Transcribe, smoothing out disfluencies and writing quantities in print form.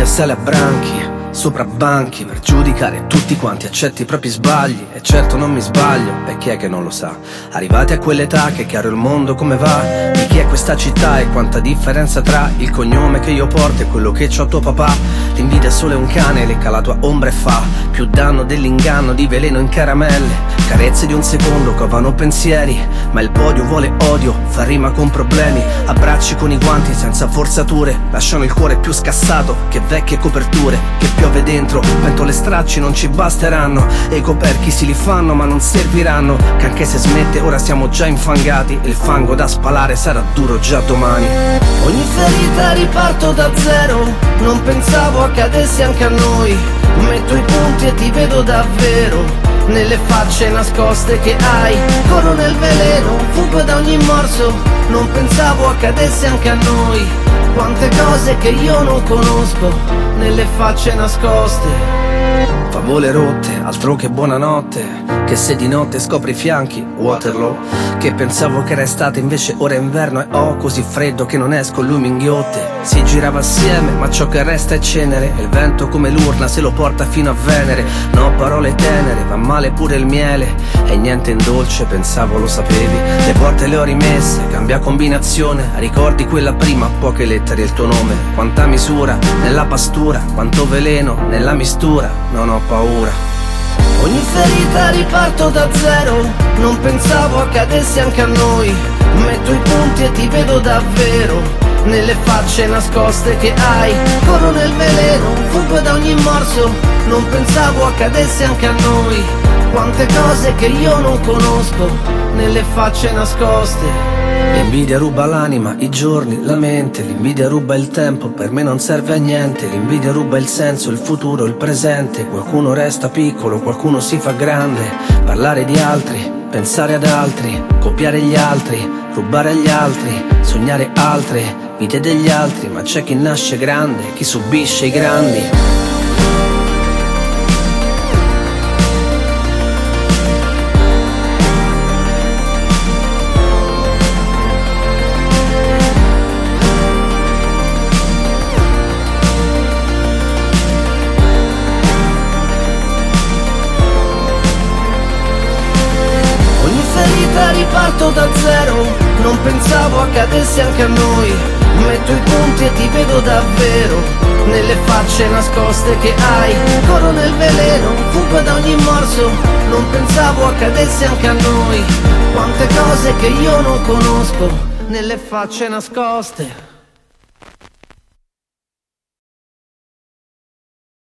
L'invidia sale a branchi sopra banchi per giudicare tutti quanti accetti i propri sbagli. E certo non mi sbaglio, e chi è che non lo sa? Arrivati a quell'età che è chiaro il mondo come va, di chi è questa città e quanta differenza tra il cognome che io porto e quello che c'ho tuo papà. L'invidia è solo un cane, lecca la tua ombra e fa più danno dell'inganno di veleno in caramelle. Carezze di un secondo covano pensieri, ma il podio vuole odio, fa rima con problemi. Abbracci con i guanti senza forzature, lasciano il cuore più scassato che vecchie coperture. Che piove dentro, pentole stracci non ci basteranno, e i coperchi si li fanno ma non serviranno, che anche se smette ora siamo già infangati, e il fango da spalare sarà duro già domani. Ogni ferita riparto da zero, non pensavo accadesse anche a noi. Metto i punti e ti vedo davvero nelle facce nascoste che hai. Corro nel veleno, fugo da ogni morso, non pensavo accadesse anche a noi. Quante cose che io non conosco nelle facce nascoste. Favole rotte, altro che buonanotte, che se di notte scopri i fianchi, Waterloo. Che pensavo che era estate, invece ora è inverno e ho così freddo che non esco, lui mi inghiotte. Si girava assieme, ma ciò che resta è cenere, e il vento come l'urna se lo porta fino a Venere. No parole tenere, va male pure il miele, e niente in dolce, pensavo lo sapevi. Le porte le ho rimesse, cambia combinazione, ricordi quella prima, poche lettere e il tuo nome. Quanta misura nella pastura, quanto veleno nella mistura, non ho paura. Ogni ferita riparto da zero, non pensavo accadesse anche a noi. Metto i punti e ti vedo davvero nelle facce nascoste che hai. Corro nel veleno, fugo da ogni morso, non pensavo accadesse anche a noi. Quante cose che io non conosco nelle facce nascoste. L'invidia ruba l'anima, i giorni, la mente. L'invidia ruba il tempo, per me non serve a niente. L'invidia ruba il senso, il futuro, il presente. Qualcuno resta piccolo, qualcuno si fa grande. Parlare di altri, pensare ad altri, copiare gli altri, rubare agli altri, sognare altre vite degli altri. Ma c'è chi nasce grande, chi subisce i grandi. Riparto da zero, non pensavo accadesse anche a noi. Metto i punti e ti vedo davvero nelle facce nascoste che hai. Corro nel veleno, fugo da ogni morso, non pensavo accadesse anche a noi. Quante cose che io non conosco nelle facce nascoste.